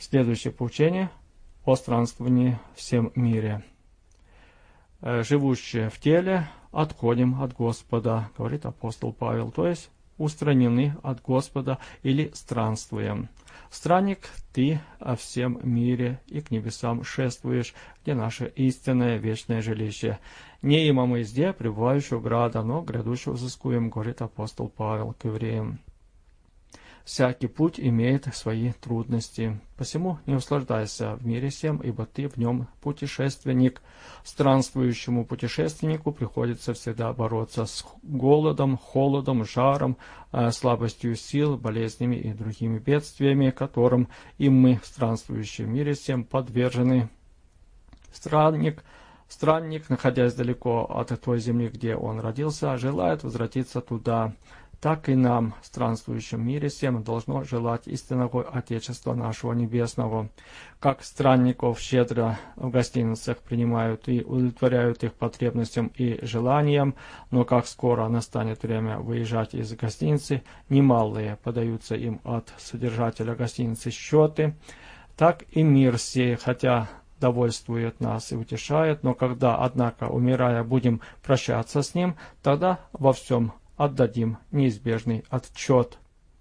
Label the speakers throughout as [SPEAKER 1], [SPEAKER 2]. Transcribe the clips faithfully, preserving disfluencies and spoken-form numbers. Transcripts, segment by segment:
[SPEAKER 1] Следующее поучение о странствовании в всем мире. Живущие в теле отходим от Господа, говорит апостол Павел, то есть устранены от Господа или странствуем. Странник, ты о всем мире и к небесам шествуешь, где наше истинное вечное жилище. Не имам везде, пребывающего града, но грядущего взыскуем, говорит апостол Павел к евреям. Всякий путь имеет свои трудности. Посему не услаждайся в мире сем, ибо ты в нем путешественник. Странствующему путешественнику приходится всегда бороться с голодом, холодом, жаром, слабостью сил, болезнями и другими бедствиями, которым и мы, странствующие в мире сем, подвержены. Странник, странник, находясь далеко от той земли, где он родился, желает возвратиться туда. Так и нам, странствующим в мире всем, должно желать истинного Отечества нашего Небесного. Как странников щедро в гостиницах принимают и удовлетворяют их потребностям и желаниям, но как скоро настанет время выезжать из гостиницы, немалые подаются им от содержателя гостиницы счеты, так и мир сей, хотя довольствует нас и утешает, но когда, однако, умирая, будем прощаться с ним, тогда во всем отдадим неизбежный отчет.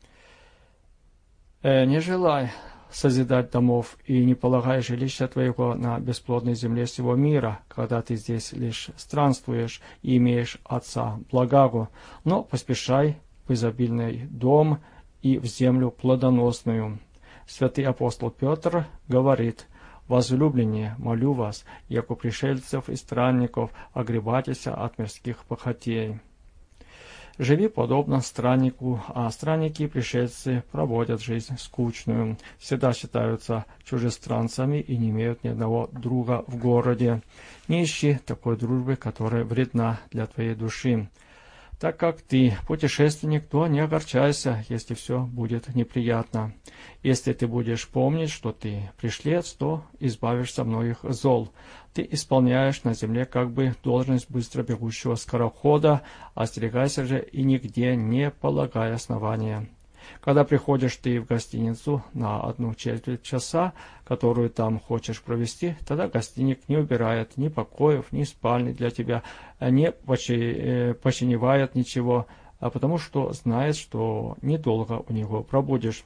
[SPEAKER 1] Э, не желай созидать домов и не полагай жилища твоего на бесплодной земле всего мира, когда ты здесь лишь странствуешь и имеешь Отца благого, но поспешай в изобильный дом и в землю плодоносную. Святый апостол Петр говорит: «Возлюбленные, молю вас, яко пришельцев и странников, огребайтесь от мирских похотей». Живи подобно страннику, а странники и пришельцы проводят жизнь скучную, всегда считаются чужестранцами и не имеют ни одного друга в городе. Не ищи такой дружбы, которая вредна для твоей души. Так как ты путешественник, то не огорчайся, если все будет неприятно. Если ты будешь помнить, что ты пришлец, то избавишься многих зол. Ты исполняешь на земле как бы должность быстро бегущего скорохода, остерегайся же и нигде не полагай основания. Когда приходишь ты в гостиницу на одну четверть часа, которую там хочешь провести, тогда гостиник не убирает ни покоев, ни спальни для тебя, не починевает ничего, а потому что знает, что недолго у него пробудешь.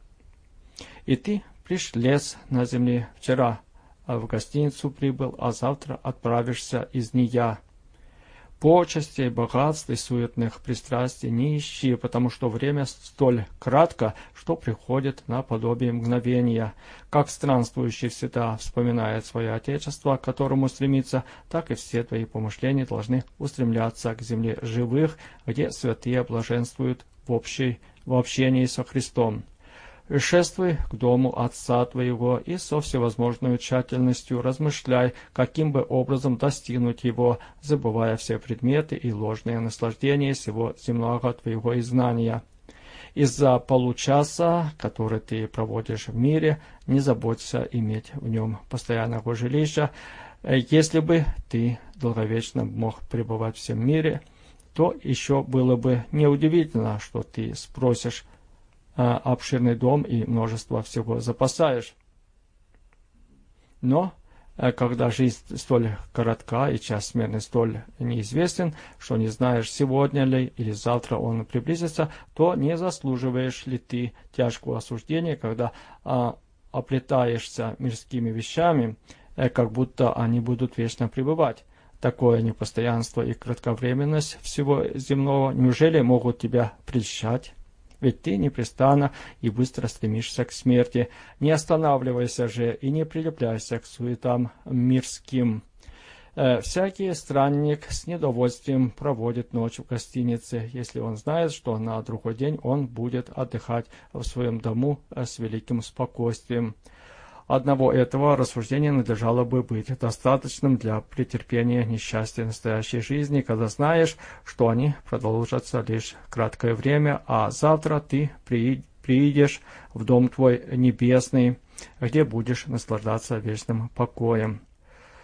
[SPEAKER 1] И ты пришлец на земле, вчера в гостиницу прибыл, а завтра отправишься из нее. Почестей, богатств и суетных пристрастий не ищи, потому что время столь кратко, что приходит наподобие мгновения. Как странствующий всегда вспоминает свое Отечество, к которому стремится, так и все твои помышления должны устремляться к земле живых, где святые блаженствуют в, общей, в общении со Христом. Шествуй к дому Отца твоего и со всевозможной тщательностью размышляй, каким бы образом достигнуть его, забывая все предметы и ложные наслаждения всего земного твоего изгнания. Из-за получаса, который ты проводишь в мире, не заботься иметь в нем постоянного жилища. Если бы ты долговечно мог пребывать в всем мире, то еще было бы неудивительно, что ты спросишь обширный дом и множество всего запасаешь. Но когда жизнь столь коротка и час смерти столь неизвестен, что не знаешь, сегодня ли или завтра он приблизится, то не заслуживаешь ли ты тяжкого осуждения, когда а, оплетаешься мирскими вещами, э, как будто они будут вечно пребывать. Такое непостоянство и кратковременность всего земного неужели могут тебя прельщать? Ведь ты непрестанно и быстро стремишься к смерти. Не останавливайся же и не прилепляйся к суетам мирским. Э, всякий странник с недовольствием проводит ночь в гостинице, если он знает, что на другой день он будет отдыхать в своем дому с великим спокойствием. Одного этого рассуждения надлежало бы быть достаточным для претерпения несчастья настоящей жизни, когда знаешь, что они продолжатся лишь краткое время, а завтра ты приидешь в дом твой небесный, где будешь наслаждаться вечным покоем.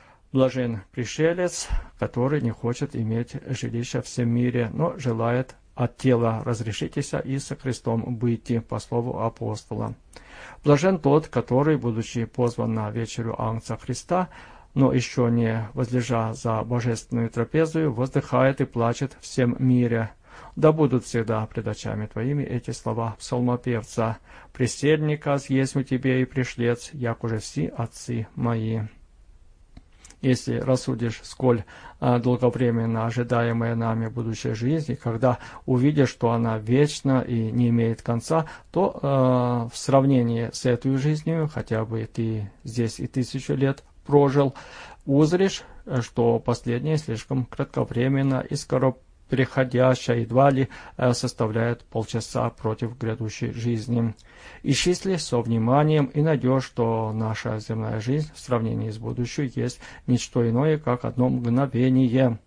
[SPEAKER 1] Блажен пришелец, который не хочет иметь жилища в всем мире, но желает от тела разрешитеся и со Христом быть, по слову апостола. Блажен тот, который, будучи позван на вечерю Агнца Христа, но еще не возлежа за божественную трапезою, воздыхает и плачет всем мире. Да будут всегда пред очами твоими эти слова псалмопевца: «Пресельника съесть тебе и пришлец, як уже все отцы мои». Если рассудишь, сколь а, долговременно ожидаемая нами будущая жизнь, и когда увидишь, что она вечна и не имеет конца, то а, в сравнении с этой жизнью, хотя бы ты здесь и тысячу лет прожил, узришь, что последняя слишком кратковременно и скоро приходящая едва ли составляет полчаса против грядущей жизни. Исчисли со вниманием и найдешь, что наша земная жизнь в сравнении с будущей есть ничто иное, как одно мгновение.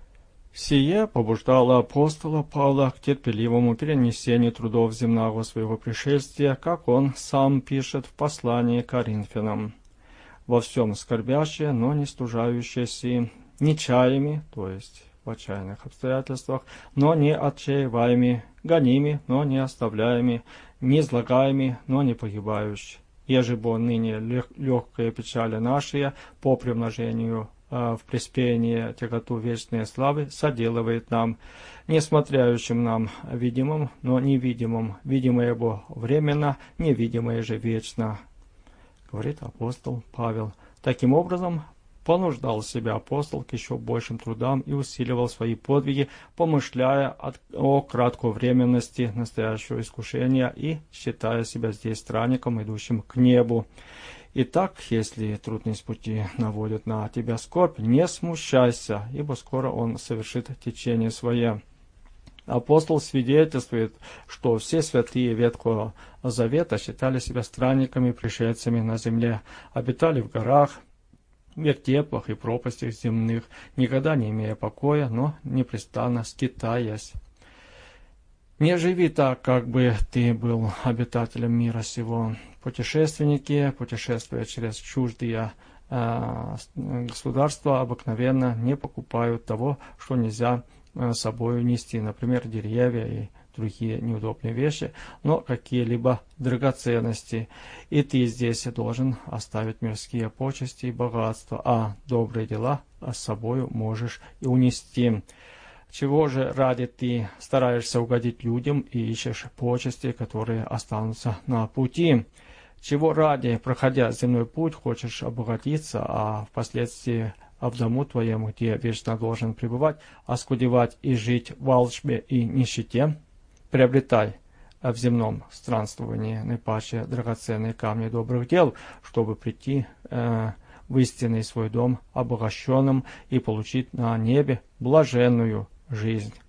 [SPEAKER 1] Сие побуждало апостола Павла к терпеливому перенесению трудов земного своего пришествия, как он сам пишет в послании к Коринфянам: «Во всем скорбящие, но не стужающиеся, нечаями», то есть в отчаянных обстоятельствах, но не отчаиваеми, гоними, но не оставляеми, не излагаеми, но не погибающими. Еже бо ныне легкая печали наши по примножению э, в приспении тяготу вечной славы соделывает нам, не смотрящим нам видимым, но невидимым, видимое бо временно, невидимое же вечно», говорит апостол Павел. Таким образом, понуждал себя апостол к еще большим трудам и усиливал свои подвиги, помышляя от, о кратковременности настоящего искушения и считая себя здесь странником, идущим к небу. Итак, если трудность пути наводит на тебя скорбь, не смущайся, ибо скоро он совершит течение свое. Апостол свидетельствует, что все святые Ветхого Завета считали себя странниками, пришельцами на земле, обитали в горах, в вертепах и пропастях земных, никогда не имея покоя, но непрестанно скитаясь. Не живи так, как бы ты был обитателем мира сего. Путешественники, путешествуя через чуждые э, государства, обыкновенно не покупают того, что нельзя э, с собой нести, например, деревья и другие неудобные вещи, но какие-либо драгоценности. И ты здесь должен оставить мирские почести и богатства, а добрые дела с собою можешь и унести. Чего же ради ты стараешься угодить людям и ищешь почести, которые останутся на пути? Чего ради, проходя земной путь, хочешь обогатиться, а впоследствии в дому твоему, где вечно должен пребывать, оскудевать и жить в алчбе и нищете? Приобретай в земном странствовании наипаче драгоценные камни добрых дел, чтобы прийти э, в истинный свой дом обогащенным и получить на небе блаженную жизнь.